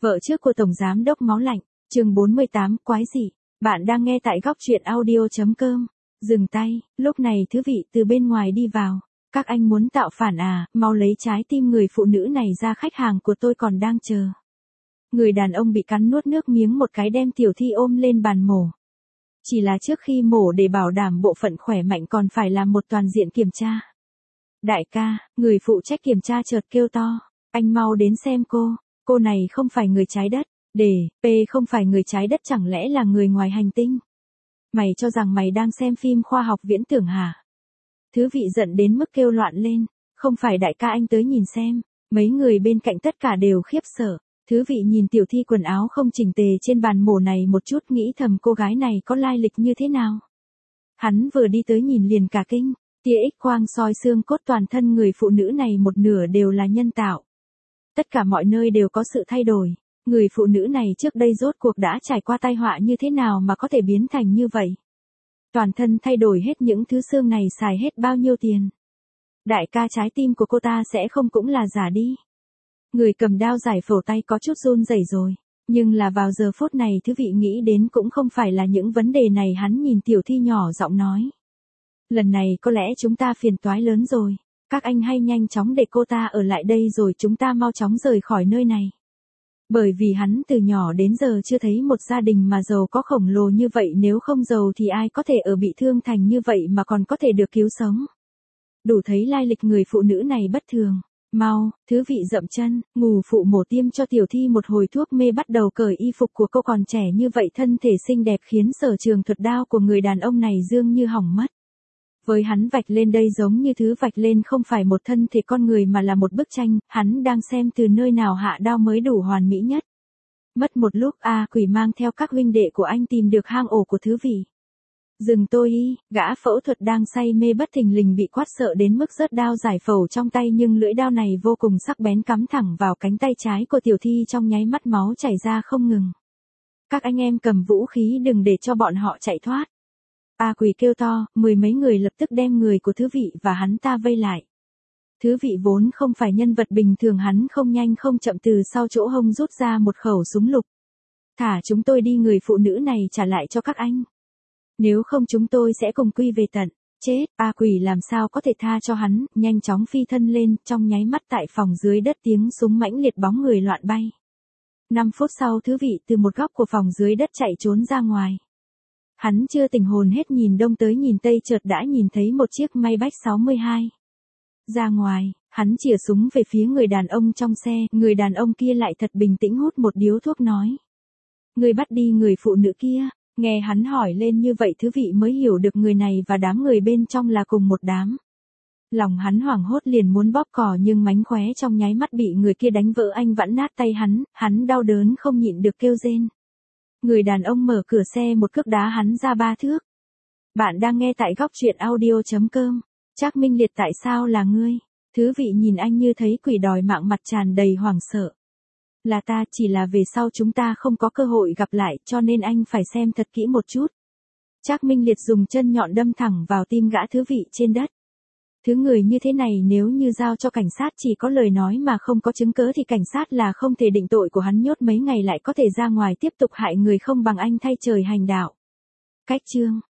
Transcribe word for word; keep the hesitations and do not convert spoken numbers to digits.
Vợ trước của Tổng Giám đốc Máu Lạnh, chương bốn mươi tám, quái dị. Bạn đang nghe tại góc truyện audio.com. Dừng tay, lúc này thứ vị từ bên ngoài đi vào. Các anh muốn tạo phản à, mau lấy trái tim người phụ nữ này ra, khách hàng của tôi còn đang chờ. Người đàn ông bị cắn nuốt nước miếng một cái, đem tiểu thi ôm lên bàn mổ. Chỉ là trước khi mổ để bảo đảm bộ phận khỏe mạnh còn phải làm một toàn diện kiểm tra. Đại ca, người phụ trách kiểm tra chợt kêu to, anh mau đến xem cô, cô này không phải người trái đất, để, P không phải người trái đất, chẳng lẽ là người ngoài hành tinh? Mày cho rằng mày đang xem phim khoa học viễn tưởng hả? Thứ vị giận đến mức kêu loạn lên, không phải đại ca, anh tới nhìn xem. Mấy người bên cạnh tất cả đều khiếp sợ. Thứ vị nhìn tiểu thi quần áo không chỉnh tề trên bàn mổ này một chút, nghĩ thầm cô gái này có lai lịch như thế nào. Hắn vừa đi tới nhìn liền cả kinh, tia X quang soi xương cốt toàn thân người phụ nữ này một nửa đều là nhân tạo. Tất cả mọi nơi đều có sự thay đổi. Người phụ nữ này trước đây rốt cuộc đã trải qua tai họa như thế nào mà có thể biến thành như vậy? Toàn thân thay đổi hết những thứ xương này xài hết bao nhiêu tiền? Đại ca, trái tim của cô ta sẽ không cũng là giả đi. Người cầm đao giải phẫu tay có chút run rẩy rồi. Nhưng là vào giờ phút này thứ vị nghĩ đến cũng không phải là những vấn đề này. Hắn nhìn tiểu thi nhỏ giọng nói. Lần này có lẽ chúng ta phiền toái lớn rồi. Các anh hay nhanh chóng để cô ta ở lại đây rồi chúng ta mau chóng rời khỏi nơi này. Bởi vì hắn từ nhỏ đến giờ chưa thấy một gia đình mà giàu có khổng lồ như vậy, nếu không giàu thì ai có thể ở bị thương thành như vậy mà còn có thể được cứu sống. Đủ thấy lai lịch người phụ nữ này bất thường. Mau, thứ vị dậm chân, ngù phụ mổ tiêm cho tiểu thi một hồi thuốc mê, bắt đầu cởi y phục của cô. Còn trẻ như vậy, thân thể xinh đẹp khiến sở trường thuật đao của người đàn ông này dường như hỏng mất. Với hắn vạch lên đây giống như thứ vạch lên không phải một thân thể con người mà là một bức tranh, hắn đang xem từ nơi nào hạ đao mới đủ hoàn mỹ nhất. Mất một lúc, A Quỷ mang theo các huynh đệ của anh tìm được hang ổ của thứ vị. Dừng tôi y, gã phẫu thuật đang say mê bất thình lình bị quát sợ đến mức rớt đao giải phẫu trong tay, nhưng lưỡi đao này vô cùng sắc bén, cắm thẳng vào cánh tay trái của tiểu thi, trong nháy mắt máu chảy ra không ngừng. Các anh em cầm vũ khí, đừng để cho bọn họ chạy thoát. A Quỷ kêu to, mười mấy người lập tức đem người của thứ vị và hắn ta vây lại. Thứ vị vốn không phải nhân vật bình thường, hắn không nhanh không chậm từ sau chỗ hông rút ra một khẩu súng lục. Thả chúng tôi đi, người phụ nữ này trả lại cho các anh. Nếu không chúng tôi sẽ cùng quy về tận. Chết, A Quỷ làm sao có thể tha cho hắn, nhanh chóng phi thân lên, trong nháy mắt tại phòng dưới đất tiếng súng mãnh liệt, bóng người loạn bay. năm phút sau thứ vị từ một góc của phòng dưới đất chạy trốn ra ngoài. Hắn chưa tỉnh hồn hết, nhìn đông tới nhìn tây, chợt đã nhìn thấy một chiếc Maybach sáu mươi hai. Ra ngoài, hắn chĩa súng về phía người đàn ông trong xe, người đàn ông kia lại thật bình tĩnh hút một điếu thuốc nói. Người bắt đi người phụ nữ kia. Nghe hắn hỏi lên như vậy thứ vị mới hiểu được người này và đám người bên trong là cùng một đám. Lòng hắn hoảng hốt liền muốn bóp cò, nhưng mánh khóe trong nháy mắt bị người kia đánh vỡ, anh vặn nát tay hắn, hắn đau đớn không nhịn được kêu rên. Người đàn ông mở cửa xe một cước đá hắn ra ba thước. Bạn đang nghe tại góc truyện audio.com. Trác Minh Liệt, tại sao là ngươi? Thứ vị nhìn anh như thấy quỷ đòi mạng, mặt tràn đầy hoảng sợ. Là ta, chỉ là về sau chúng ta không có cơ hội gặp lại, cho nên anh phải xem thật kỹ một chút. Trác Minh Liệt dùng chân nhọn đâm thẳng vào tim gã thứ vị trên đất. Thứ người như thế này nếu như giao cho cảnh sát chỉ có lời nói mà không có chứng cớ thì cảnh sát là không thể định tội của hắn, nhốt mấy ngày lại có thể ra ngoài tiếp tục hại người, không bằng anh thay trời hành đạo. Cách chương